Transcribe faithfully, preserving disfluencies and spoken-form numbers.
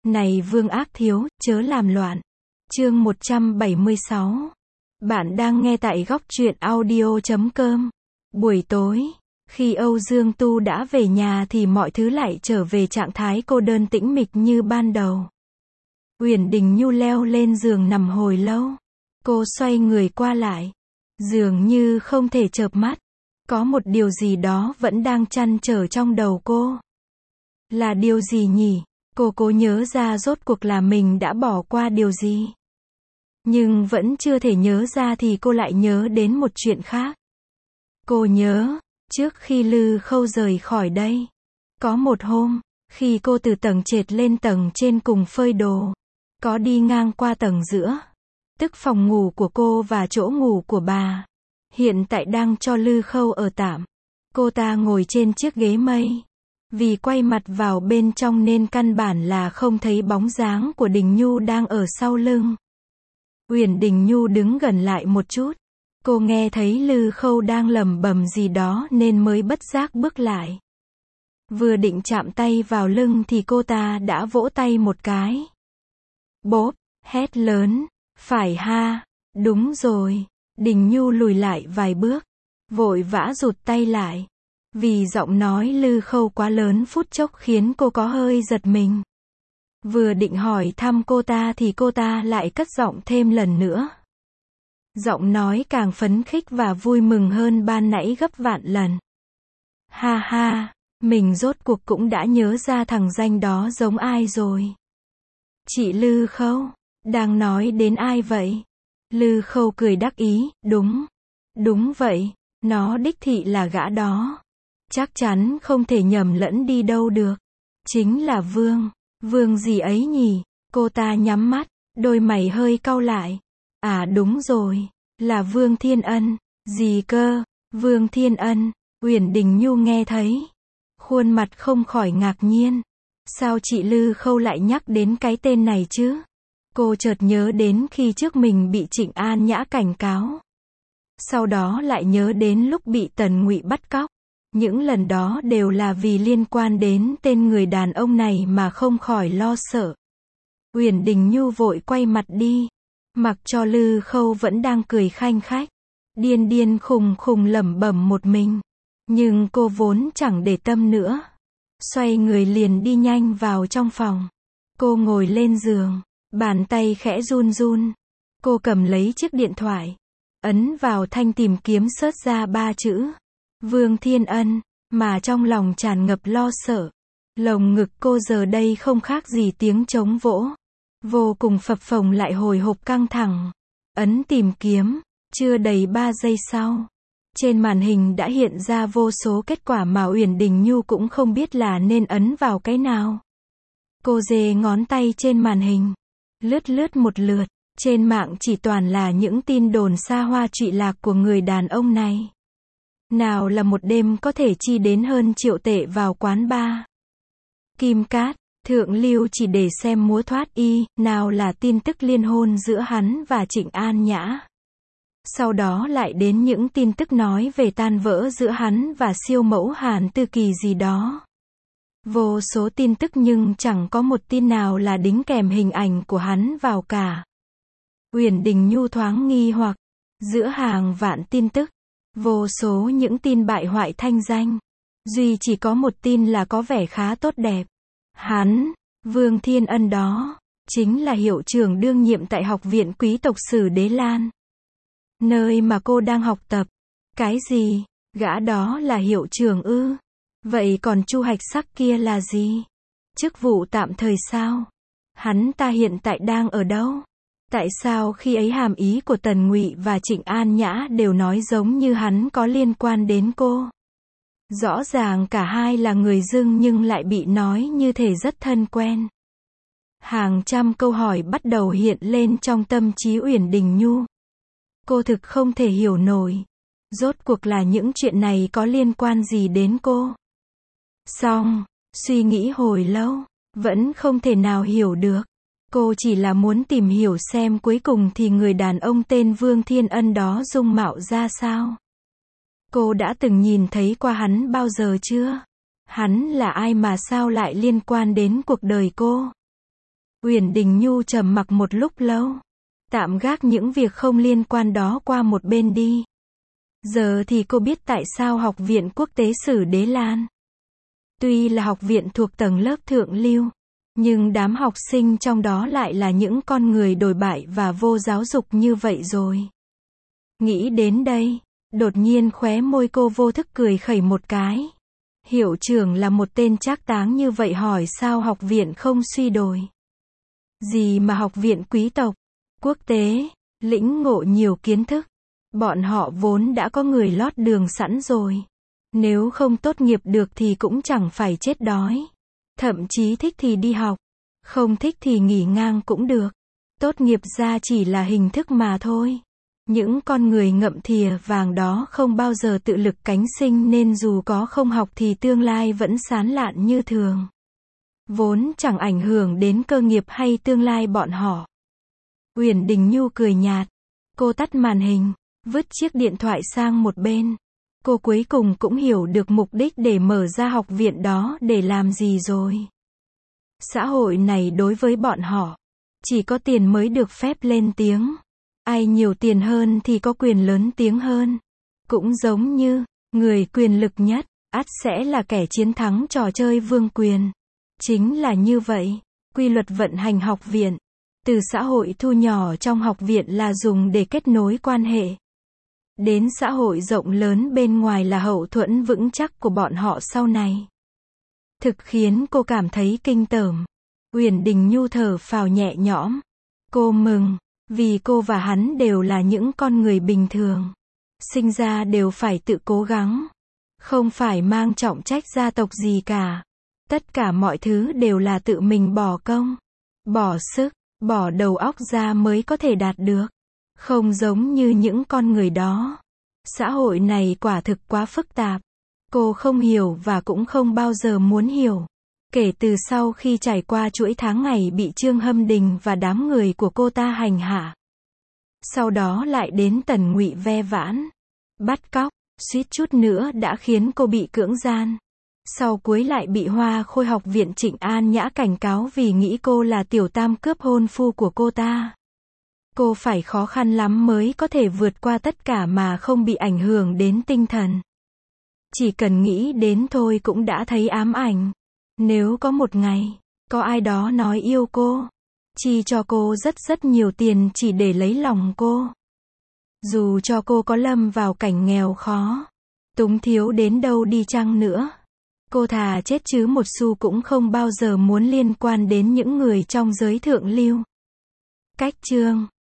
Này Vương Ác Thiếu, chớ làm loạn. Chương một trăm bảy mươi sáu. Bạn đang nghe tại góc truyện audio chấm com. Buổi tối, khi Âu Dương Tu đã về nhà thì mọi thứ lại trở về trạng thái cô đơn tĩnh mịch như ban đầu. Uyển Đình Nhu leo lên giường nằm hồi lâu. Cô xoay người qua lại, dường như không thể chợp mắt. Có một điều gì đó vẫn đang trăn trở trong đầu cô. Là điều gì nhỉ? Cô cố nhớ ra rốt cuộc là mình đã bỏ qua điều gì. Nhưng vẫn chưa thể nhớ ra thì cô lại nhớ đến một chuyện khác. Cô nhớ, trước khi Lư Khâu rời khỏi đây, có một hôm, khi cô từ tầng trệt lên tầng trên cùng phơi đồ, có đi ngang qua tầng giữa, tức phòng ngủ của cô và chỗ ngủ của bà, hiện tại đang cho Lư Khâu ở tạm. Cô ta ngồi trên chiếc ghế mây. Vì quay mặt vào bên trong nên căn bản là không thấy bóng dáng của Đình Nhu đang ở sau lưng. Uyển Đình Nhu đứng gần lại một chút. Cô nghe thấy Lư Khâu đang lẩm bẩm gì đó nên mới bất giác bước lại. Vừa định chạm tay vào lưng thì cô ta đã vỗ tay một cái. Bốp, hét lớn, phải ha, đúng rồi. Đình Nhu lùi lại vài bước, vội vã rụt tay lại. Vì giọng nói Lư Khâu quá lớn phút chốc khiến cô có hơi giật mình. Vừa định hỏi thăm cô ta thì cô ta lại cất giọng thêm lần nữa. Giọng nói càng phấn khích và vui mừng hơn ban nãy gấp vạn lần. Ha ha, mình rốt cuộc cũng đã nhớ ra thằng danh đó giống ai rồi. Chị Lư Khâu, đang nói đến ai vậy? Lư Khâu cười đắc ý, đúng, đúng vậy, nó đích thị là gã đó. Chắc chắn không thể nhầm lẫn đi đâu được. Chính là Vương. Vương gì ấy nhỉ? Cô ta nhắm mắt, đôi mày hơi cau lại. À đúng rồi, là Vương Thiên Ân. Gì cơ? Vương Thiên Ân. Uyển Đình Nhu nghe thấy, khuôn mặt không khỏi ngạc nhiên. Sao chị Lư Khâu lại nhắc đến cái tên này chứ? Cô chợt nhớ đến khi trước mình bị Trịnh An Nhã cảnh cáo. Sau đó lại nhớ đến lúc bị Tần Ngụy bắt cóc. Những lần đó đều là vì liên quan đến tên người đàn ông này mà không khỏi lo sợ. Uyển Đình Nhu vội quay mặt đi, mặc cho Lư Khâu vẫn đang cười khanh khách, điên điên khùng khùng lẩm bẩm một mình. Nhưng cô vốn chẳng để tâm nữa. Xoay người liền đi nhanh vào trong phòng. Cô ngồi lên giường, bàn tay khẽ run run. Cô cầm lấy chiếc điện thoại, ấn vào thanh tìm kiếm search ra ba chữ. Vương Thiên Ân, mà trong lòng tràn ngập lo sợ. Lồng ngực cô giờ đây không khác gì tiếng trống vỗ. Vô cùng phập phồng lại hồi hộp căng thẳng. Ấn tìm kiếm, chưa đầy ba giây sau. Trên màn hình đã hiện ra vô số kết quả mà Uyển Đình Nhu cũng không biết là nên ấn vào cái nào. Cô giơ ngón tay trên màn hình, lướt lướt một lượt. Trên mạng chỉ toàn là những tin đồn xa hoa trụy lạc của người đàn ông này. Nào là một đêm có thể chi đến hơn triệu tệ vào quán bar. Kim Cát, thượng lưu chỉ để xem múa thoát y, nào là tin tức liên hôn giữa hắn và Trịnh An Nhã. Sau đó lại đến những tin tức nói về tan vỡ giữa hắn và siêu mẫu Hàn Tư Kỳ gì đó. Vô số tin tức nhưng chẳng có một tin nào là đính kèm hình ảnh của hắn vào cả. Uyển Đình Nhu thoáng nghi hoặc, giữa hàng vạn tin tức, vô số những tin bại hoại thanh danh, duy chỉ có một tin là có vẻ khá tốt đẹp. Hắn, Vương Thiên Ân đó, chính là hiệu trưởng đương nhiệm tại Học viện Quý tộc Sử Đế Lan, nơi mà cô đang học tập. Cái gì? Gã đó là hiệu trưởng ư? Vậy còn Chu Hạch Sắc kia là gì? Chức vụ tạm thời sao? Hắn ta hiện tại đang ở đâu? Tại sao khi ấy hàm ý của Tần Ngụy và Trịnh An Nhã đều nói giống như hắn có liên quan đến cô? Rõ ràng cả hai là người dưng nhưng lại bị nói như thể rất thân quen. Hàng trăm câu hỏi bắt đầu hiện lên trong tâm trí Uyển Đình Nhu. Cô thực không thể hiểu nổi. Rốt cuộc là những chuyện này có liên quan gì đến cô? Xong, suy nghĩ hồi lâu, vẫn không thể nào hiểu được. Cô chỉ là muốn tìm hiểu xem cuối cùng thì người đàn ông tên Vương Thiên Ân đó dung mạo ra sao. Cô đã từng nhìn thấy qua hắn bao giờ chưa? Hắn là ai mà sao lại liên quan đến cuộc đời cô? Uyển Đình Nhu trầm mặc một lúc lâu. Tạm gác những việc không liên quan đó qua một bên đi. Giờ thì cô biết tại sao Học viện Quốc tế Sử Đế Lan. Tuy là học viện thuộc tầng lớp thượng lưu, nhưng đám học sinh trong đó lại là những con người đồi bại và vô giáo dục như vậy rồi. Nghĩ đến đây, đột nhiên khóe môi cô vô thức cười khẩy một cái. Hiệu trưởng là một tên trác táng như vậy hỏi sao học viện không suy đồi. Gì mà học viện quý tộc, quốc tế, lĩnh ngộ nhiều kiến thức. Bọn họ vốn đã có người lót đường sẵn rồi. Nếu không tốt nghiệp được thì cũng chẳng phải chết đói. Thậm chí thích thì đi học, không thích thì nghỉ ngang cũng được. Tốt nghiệp ra chỉ là hình thức mà thôi. Những con người ngậm thìa vàng đó không bao giờ tự lực cánh sinh nên dù có không học thì tương lai vẫn sáng lạn như thường. Vốn chẳng ảnh hưởng đến cơ nghiệp hay tương lai bọn họ. Uyển Đình Nhu cười nhạt. Cô tắt màn hình, vứt chiếc điện thoại sang một bên. Cô cuối cùng cũng hiểu được mục đích để mở ra học viện đó để làm gì rồi. Xã hội này đối với bọn họ, chỉ có tiền mới được phép lên tiếng. Ai nhiều tiền hơn thì có quyền lớn tiếng hơn. Cũng giống như, người quyền lực nhất, ắt sẽ là kẻ chiến thắng trò chơi vương quyền. Chính là như vậy, quy luật vận hành học viện. Từ xã hội thu nhỏ trong học viện là dùng để kết nối quan hệ. Đến xã hội rộng lớn bên ngoài là hậu thuẫn vững chắc của bọn họ sau này. Thực khiến cô cảm thấy kinh tởm. Uyển Đình Nhu thở phào nhẹ nhõm. Cô mừng, vì cô và hắn đều là những con người bình thường. Sinh ra đều phải tự cố gắng. Không phải mang trọng trách gia tộc gì cả. Tất cả mọi thứ đều là tự mình bỏ công, bỏ sức, bỏ đầu óc ra mới có thể đạt được. Không giống như những con người đó. Xã hội này quả thực quá phức tạp. Cô không hiểu và cũng không bao giờ muốn hiểu. Kể từ sau khi trải qua chuỗi tháng ngày bị Trương Hâm Đình và đám người của cô ta hành hạ. Sau đó lại đến Tần Ngụy ve vãn, bắt cóc, suýt chút nữa đã khiến cô bị cưỡng gian. Sau cuối lại bị Hoa Khôi học viện Trịnh An Nhã cảnh cáo vì nghĩ cô là tiểu tam cướp hôn phu của cô ta. Cô phải khó khăn lắm mới có thể vượt qua tất cả mà không bị ảnh hưởng đến tinh thần. Chỉ cần nghĩ đến thôi cũng đã thấy ám ảnh. Nếu có một ngày, có ai đó nói yêu cô, chi cho cô rất rất nhiều tiền chỉ để lấy lòng cô. Dù cho cô có lâm vào cảnh nghèo khó, túng thiếu đến đâu đi chăng nữa, cô thà chết chứ một xu cũng không bao giờ muốn liên quan đến những người trong giới thượng lưu. Cách chương